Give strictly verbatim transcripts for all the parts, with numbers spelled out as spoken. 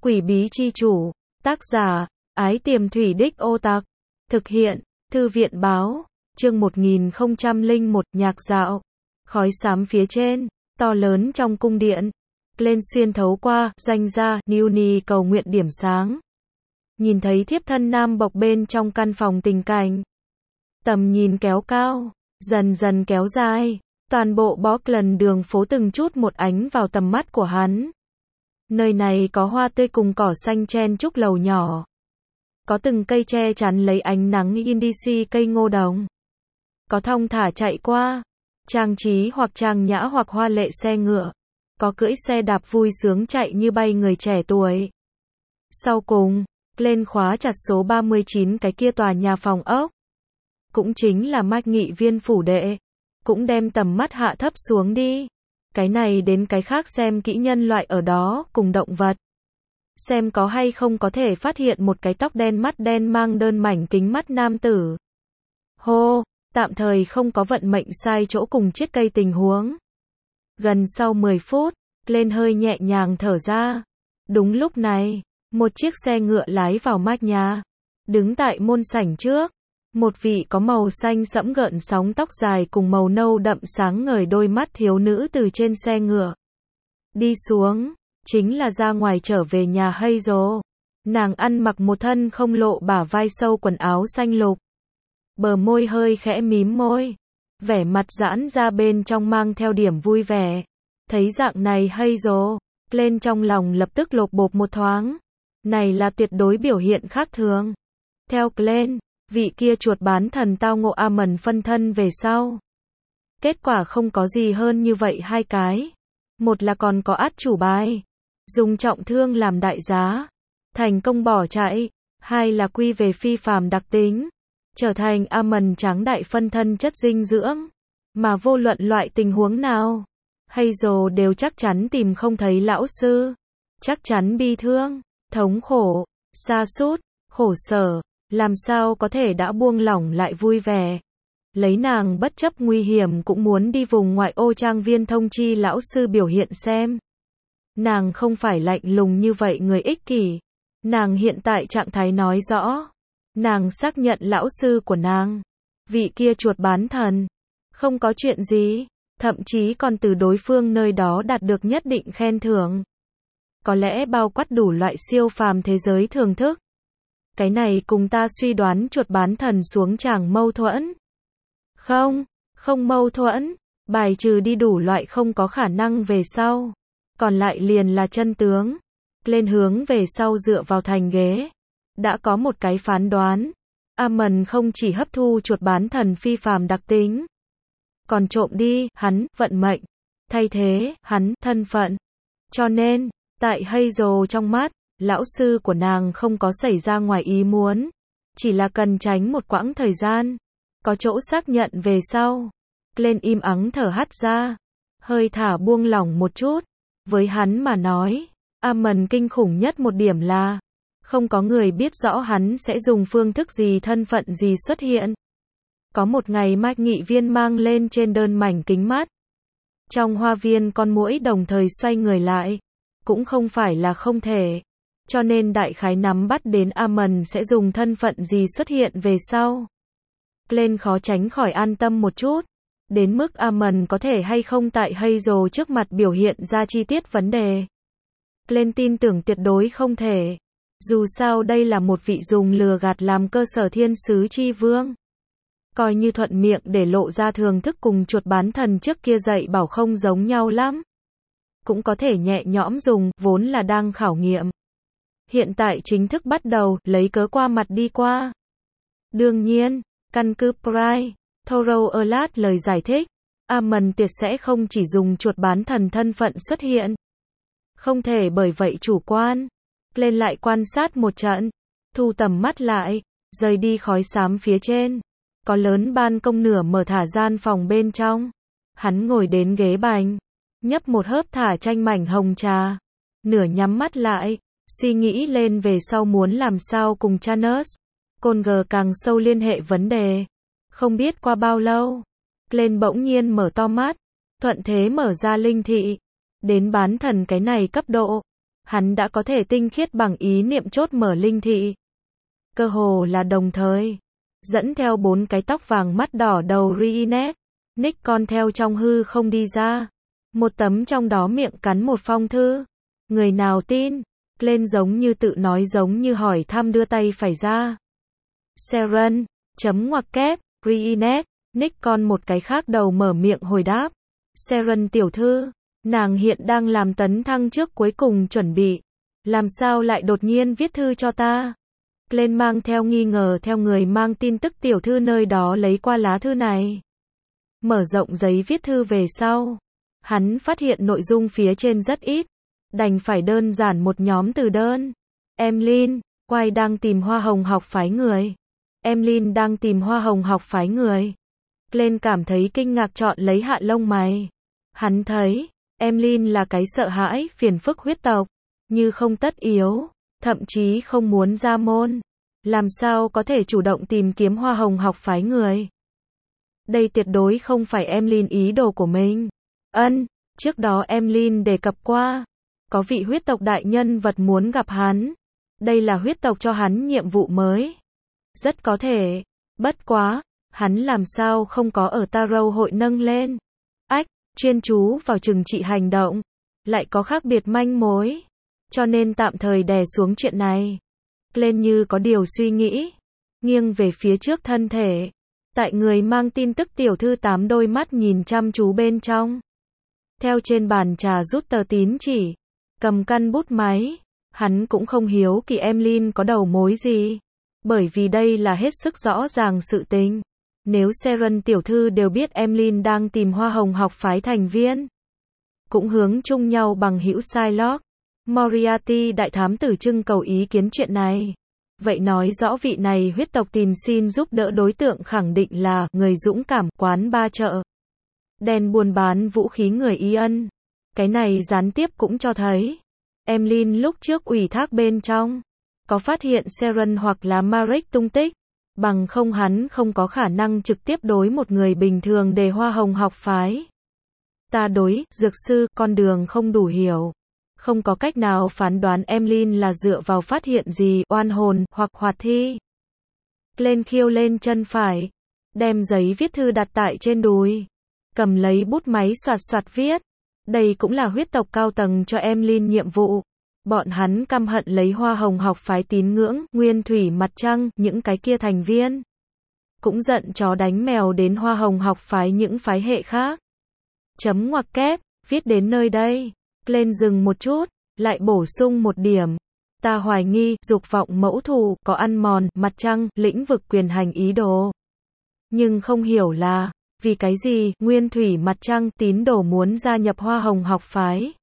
Quỷ bí chi chủ, tác giả, Ái Tiềm Thủy Đích Ô Tạc, thực hiện, Thư viện báo, chương một nghìn không trăm lẻ một, nhạc dạo, khói xám phía trên, to lớn trong cung điện, lên xuyên thấu qua, doanh gia, Nuni cầu nguyện điểm sáng. Nhìn thấy thiếp thân nam bộc bên trong căn phòng tình cảnh. Tầm nhìn kéo cao, dần dần kéo dài, toàn bộ Portland đường phố từng chút một ánh vào tầm mắt của hắn. Nơi này có hoa tươi cùng cỏ xanh chen chúc lầu nhỏ. Có từng cây che chắn lấy ánh nắng indici cây ngô đồng. Có thong thả chạy qua, trang trí hoặc trang nhã hoặc hoa lệ xe ngựa. Có cưỡi xe đạp vui sướng chạy như bay người trẻ tuổi. Sau cùng, lên khóa chặt số ba mươi chín cái kia tòa nhà phòng ốc. Cũng chính là Mạch Nghị Viên phủ đệ. Cũng đem tầm mắt hạ thấp xuống đi. Cái này đến cái khác xem kỹ nhân loại ở đó cùng động vật. Xem có hay không có thể phát hiện một cái tóc đen mắt đen mang đơn mảnh kính mắt nam tử. Hô, tạm thời không có vận mệnh sai chỗ cùng chiếc cây tình huống. Gần sau mười phút, lên hơi nhẹ nhàng thở ra. Đúng lúc này, một chiếc xe ngựa lái vào mách nhà. Đứng tại môn sảnh trước. Một vị có màu xanh sẫm gợn sóng tóc dài cùng màu nâu đậm sáng ngời đôi mắt thiếu nữ từ trên xe ngựa. Đi xuống, chính là ra ngoài trở về nhà Hazel. Nàng ăn mặc một thân không lộ bả vai sâu quần áo xanh lục. Bờ môi hơi khẽ mím môi. Vẻ mặt giãn ra bên trong mang theo điểm vui vẻ. Thấy dạng này Hazel, lên trong lòng lập tức lột bột một thoáng. Này là tuyệt đối biểu hiện khác thường. Theo Glenn, vị kia chuột bán thần tao ngộ Amon phân thân về sau. Kết quả không có gì hơn như vậy hai cái. Một là còn có át chủ bài. Dùng trọng thương làm đại giá. Thành công bỏ chạy. Hai là quy về phi phàm đặc tính. Trở thành Amon tráng đại phân thân chất dinh dưỡng. Mà vô luận loại tình huống nào. Hazel đều chắc chắn tìm không thấy lão sư. Chắc chắn bi thương, thống khổ, sa sút, khổ sở. Làm sao có thể đã buông lỏng lại vui vẻ. Lấy nàng bất chấp nguy hiểm cũng muốn đi vùng ngoại ô trang viên thông chi lão sư biểu hiện xem. Nàng không phải lạnh lùng như vậy người ích kỷ. Nàng hiện tại trạng thái nói rõ. Nàng xác nhận lão sư của nàng. Vị kia chuột bán thần. Không có chuyện gì. Thậm chí còn từ đối phương nơi đó đạt được nhất định khen thưởng. Có lẽ bao quát đủ loại siêu phàm thế giới thưởng thức. Cái này cùng ta suy đoán chuột bán thần xuống chẳng mâu thuẫn. Không, không mâu thuẫn. Bài trừ đi đủ loại không có khả năng về sau. Còn lại liền là chân tướng. Lên hướng về sau dựa vào thành ghế. Đã có một cái phán đoán. Amon không chỉ hấp thu chuột bán thần phi phàm đặc tính. Còn trộm đi, hắn, vận mệnh. Thay thế, hắn, thân phận. Cho nên, tại Hazel trong mắt. Lão sư của nàng không có xảy ra ngoài ý muốn. Chỉ là cần tránh một quãng thời gian. Có chỗ xác nhận về sau. Lên im ắng thở hắt ra. Hơi thả buông lỏng một chút. Với hắn mà nói. Amon kinh khủng nhất một điểm là. Không có người biết rõ hắn sẽ dùng phương thức gì thân phận gì xuất hiện. Có một ngày Mạch Nghị Viên mang lên trên đơn mảnh kính mắt. Trong hoa viên con muỗi đồng thời xoay người lại. Cũng không phải là không thể. Cho nên đại khái nắm bắt đến Amon sẽ dùng thân phận gì xuất hiện về sau. Lên khó tránh khỏi an tâm một chút. Đến mức Amon có thể hay không tại Hazel trước mặt biểu hiện ra chi tiết vấn đề. Lên tin tưởng tuyệt đối không thể. Dù sao đây là một vị dùng lừa gạt làm cơ sở thiên sứ chi vương. Coi như thuận miệng để lộ ra thường thức cùng chuột bán thần trước kia dạy bảo không giống nhau lắm. Cũng có thể nhẹ nhõm dùng, vốn là đang khảo nghiệm. Hiện tại chính thức bắt đầu, lấy cớ qua mặt đi qua. Đương nhiên, căn cứ Pride, Thorough Alert lời giải thích, Amon tuyệt sẽ không chỉ dùng chuột bán thần thân phận xuất hiện. Không thể bởi vậy chủ quan. Lên lại quan sát một trận, thu tầm mắt lại, rời đi khói xám phía trên. Có lớn ban công nửa mở thả gian phòng bên trong. Hắn ngồi đến ghế bành, nhấp một hớp thả chanh mảnh hồng trà. Nửa nhắm mắt lại. Suy nghĩ lên về sau muốn làm sao cùng Chanus, Conger càng sâu liên hệ vấn đề. Không biết qua bao lâu, lên bỗng nhiên mở to mắt, thuận thế mở ra linh thị. Đến bán thần cái này cấp độ, hắn đã có thể tinh khiết bằng ý niệm chốt mở linh thị. Cơ hồ là đồng thời, dẫn theo bốn cái tóc vàng mắt đỏ đầu Reinette, Nick con theo trong hư không đi ra. Một tấm trong đó miệng cắn một phong thư. Người nào tin? Lên giống như tự nói giống như hỏi thăm đưa tay phải ra. Seren, chấm ngoặc kép, Reinette, Nick con một cái khác đầu mở miệng hồi đáp. Seren tiểu thư, nàng hiện đang làm tấn thăng trước cuối cùng chuẩn bị. Làm sao lại đột nhiên viết thư cho ta? Lên mang theo nghi ngờ theo người mang tin tức tiểu thư nơi đó lấy qua lá thư này. Mở rộng giấy viết thư về sau. Hắn phát hiện nội dung phía trên rất ít. Đành phải đơn giản một nhóm từ đơn. Emlyn, quay đang tìm hoa hồng học phái người. Emlyn đang tìm hoa hồng học phái người. Lên cảm thấy kinh ngạc chọn lấy hạ lông mày. Hắn thấy, Emlyn là cái sợ hãi, phiền phức huyết tộc. Như không tất yếu, thậm chí không muốn ra môn. Làm sao có thể chủ động tìm kiếm hoa hồng học phái người. Đây tuyệt đối không phải Emlyn ý đồ của mình. Ân, trước đó Emlyn đề cập qua. Có vị huyết tộc đại nhân vật muốn gặp hắn. Đây là huyết tộc cho hắn nhiệm vụ mới. Rất có thể. Bất quá, hắn làm sao không có ở Tarot hội nâng lên. Ách, chuyên chú vào trừng trị hành động. Lại có khác biệt manh mối. Cho nên tạm thời đè xuống chuyện này. Lên như có điều suy nghĩ. Nghiêng về phía trước thân thể. Tại người mang tin tức tiểu thư tám đôi mắt nhìn chăm chú bên trong. Theo trên bàn trà rút tờ tín chỉ. Cầm căn bút máy. Hắn cũng không hiếu kỳ Emlyn có đầu mối gì. Bởi vì đây là hết sức rõ ràng sự tình. Nếu Seren tiểu thư đều biết Emlyn đang tìm hoa hồng học phái thành viên. Cũng hướng chung nhau bằng hữu Psylocke. Moriarty đại thám tử trưng cầu ý kiến chuyện này. Vậy nói rõ vị này huyết tộc tìm xin giúp đỡ đối tượng khẳng định là người dũng cảm quán ba chợ. Đen buôn bán vũ khí người Ian. Cái này gián tiếp cũng cho thấy. Emlyn lúc trước ủy thác bên trong. Có phát hiện Seren hoặc là Marek tung tích. Bằng không hắn không có khả năng trực tiếp đối một người bình thường để hoa hồng học phái. Ta đối, dược sư, con đường không đủ hiểu. Không có cách nào phán đoán Emlyn là dựa vào phát hiện gì, oan hồn, hoặc hoạt thi. Lên khiêu lên chân phải. Đem giấy viết thư đặt tại trên đùi. Cầm lấy bút máy soạt soạt viết. Đây cũng là huyết tộc cao tầng cho Emlyn nhiệm vụ. Bọn hắn căm hận lấy hoa hồng học phái tín ngưỡng, nguyên thủy mặt trăng, những cái kia thành viên. Cũng giận chó đánh mèo đến hoa hồng học phái những phái hệ khác. Chấm ngoặc kép, viết đến nơi đây. Lên dừng một chút, lại bổ sung một điểm. Ta hoài nghi, dục vọng mẫu thù, có ăn mòn, mặt trăng, lĩnh vực quyền hành ý đồ. Nhưng không hiểu là, vì cái gì, nguyên thủy mặt trăng, tín đồ muốn gia nhập hoa hồng học phái.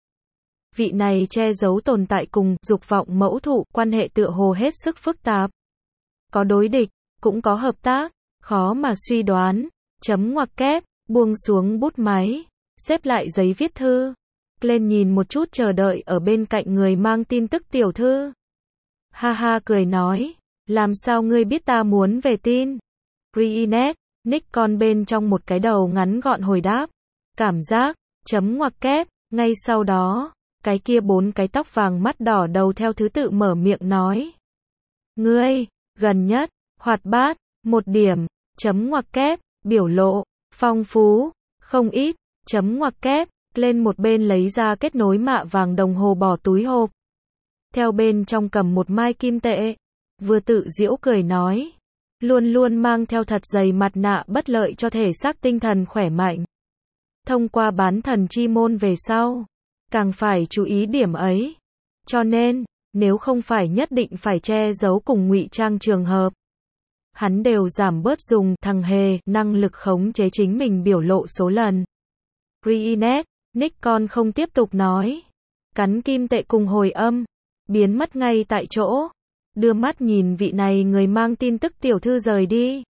Vị này che giấu tồn tại cùng, dục vọng mẫu thụ, quan hệ tựa hồ hết sức phức tạp. Có đối địch, cũng có hợp tác, khó mà suy đoán. Chấm ngoặc kép, buông xuống bút máy, xếp lại giấy viết thư. Lên nhìn một chút chờ đợi ở bên cạnh người mang tin tức tiểu thư. Ha ha cười nói, làm sao ngươi biết ta muốn về tin? Reinette, Nick con bên trong một cái đầu ngắn gọn hồi đáp. Cảm giác, chấm ngoặc kép, ngay sau đó, cái kia bốn cái tóc vàng mắt đỏ đầu theo thứ tự mở miệng nói. Ngươi, gần nhất, hoạt bát, một điểm, chấm ngoặc kép, biểu lộ, phong phú, không ít, chấm ngoặc kép. Lên một bên lấy ra kết nối mạ vàng đồng hồ bỏ túi hộp. Theo bên trong cầm một mai kim tệ. Vừa tự giễu cười nói. Luôn luôn mang theo thật dày mặt nạ bất lợi cho thể xác tinh thần khỏe mạnh. Thông qua bán thần chi môn về sau. Càng phải chú ý điểm ấy. Cho nên, nếu không phải nhất định phải che giấu cùng ngụy trang trường hợp. Hắn đều giảm bớt dùng thằng hề, năng lực khống chế chính mình biểu lộ số lần. Reinette. Nick con không tiếp tục nói. Cắn kim tệ cùng hồi âm. Biến mất ngay tại chỗ. Đưa mắt nhìn vị này người mang tin tức tiểu thư rời đi.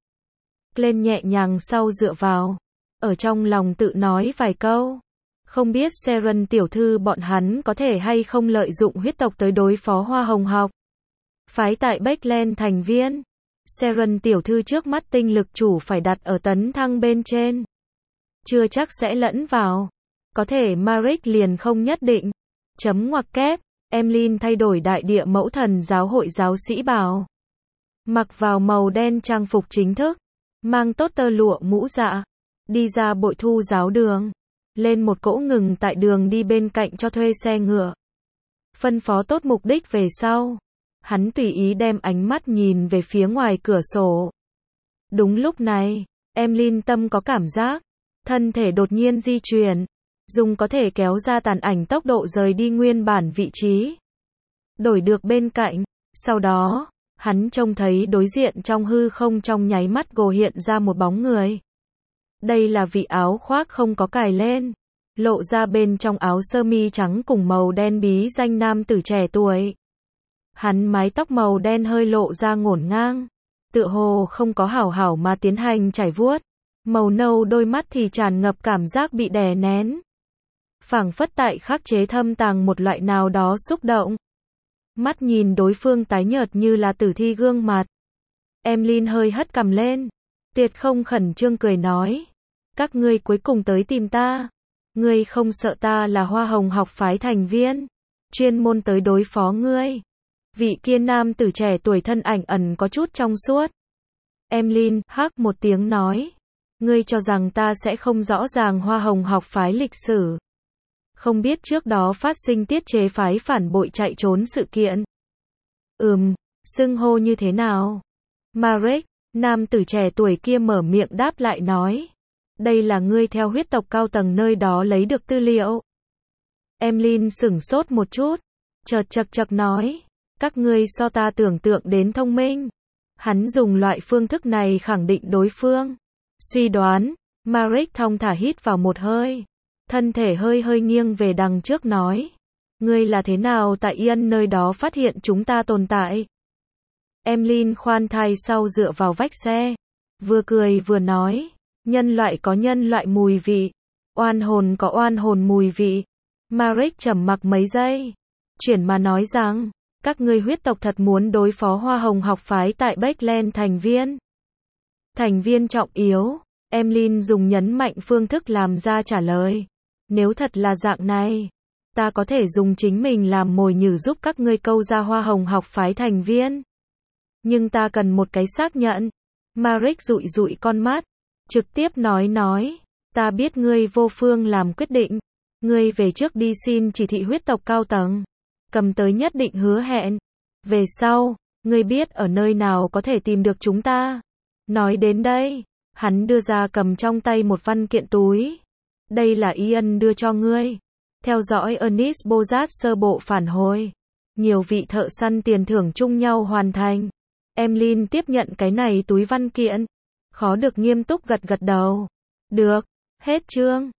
Lên nhẹ nhàng sau dựa vào. Ở trong lòng tự nói vài câu. Không biết Seren tiểu thư bọn hắn có thể hay không lợi dụng huyết tộc tới đối phó hoa hồng học. Phái tại Backland thành viên. Seren tiểu thư trước mắt tinh lực chủ phải đặt ở tấn thăng bên trên. Chưa chắc sẽ lẫn vào. Có thể Marek liền không nhất định. Chấm ngoặc kép, Emlyn thay đổi đại địa mẫu thần giáo hội giáo sĩ bào. Mặc vào màu đen trang phục chính thức. Mang tốt tơ lụa mũ dạ. Đi ra bội thu giáo đường. Lên một cỗ ngừng tại đường đi bên cạnh cho thuê xe ngựa. Phân phó tốt mục đích về sau. Hắn tùy ý đem ánh mắt nhìn về phía ngoài cửa sổ. Đúng lúc này, Emlyn tâm có cảm giác. Thân thể đột nhiên di chuyển. Dùng có thể kéo ra tàn ảnh tốc độ rời đi nguyên bản vị trí. Đổi được bên cạnh. Sau đó, hắn trông thấy đối diện trong hư không trong nháy mắt gồ hiện ra một bóng người. Đây là vị áo khoác không có cài lên. Lộ ra bên trong áo sơ mi trắng cùng màu đen bí danh nam tử trẻ tuổi. Hắn mái tóc màu đen hơi lộ ra ngổn ngang. Tựa hồ không có hảo hảo mà tiến hành chải vuốt. Màu nâu đôi mắt thì tràn ngập cảm giác bị đè nén. Phảng phất tại khắc chế thâm tàng một loại nào đó xúc động. Mắt nhìn đối phương tái nhợt như là tử thi gương mặt. Emlyn hơi hất cằm lên. Tuyệt không khẩn trương cười nói. Các ngươi cuối cùng tới tìm ta. Ngươi không sợ ta là Hoa Hồng học phái thành viên. Chuyên môn tới đối phó ngươi. Vị kia nam tử trẻ tuổi thân ảnh ẩn có chút trong suốt. Emlyn hắc một tiếng nói. Ngươi cho rằng ta sẽ không rõ ràng Hoa Hồng học phái lịch sử. Không biết trước đó phát sinh tiết chế phái phản bội chạy trốn sự kiện. Ừm, xưng hô như thế nào? Marek, nam tử trẻ tuổi kia mở miệng đáp lại nói. Đây là ngươi theo huyết tộc cao tầng nơi đó lấy được tư liệu. Emlyn sửng sốt một chút. Chợt chật chật nói. Các ngươi so ta tưởng tượng đến thông minh. Hắn dùng loại phương thức này khẳng định đối phương. Suy đoán. Marek thong thả hít vào một hơi. Thân thể hơi hơi nghiêng về đằng trước nói. Ngươi là thế nào tại Yên nơi đó phát hiện chúng ta tồn tại? Emlyn khoan thai sau dựa vào vách xe. Vừa cười vừa nói. Nhân loại có nhân loại mùi vị. Oan hồn có oan hồn mùi vị. Marek trầm mặc mấy giây. Chuyển mà nói rằng. Các ngươi huyết tộc thật muốn đối phó Hoa Hồng học phái tại Backland thành viên. Thành viên trọng yếu. Emlyn dùng nhấn mạnh phương thức làm ra trả lời. Nếu thật là dạng này, ta có thể dùng chính mình làm mồi nhử giúp các ngươi câu ra Hoa Hồng học phái thành viên. Nhưng ta cần một cái xác nhận. Marek dụi dụi con mắt, trực tiếp nói nói, ta biết ngươi vô phương làm quyết định. Ngươi về trước đi xin chỉ thị huyết tộc cao tầng. Cầm tới nhất định hứa hẹn. Về sau, ngươi biết ở nơi nào có thể tìm được chúng ta. Nói đến đây, hắn đưa ra cầm trong tay một văn kiện túi. Đây là Ian đưa cho ngươi. Theo dõi Ernest Bozat sơ bộ phản hồi. Nhiều vị thợ săn tiền thưởng chung nhau hoàn thành. Emlyn tiếp nhận cái này túi văn kiện. Khó được nghiêm túc gật gật đầu. Được, hết chương.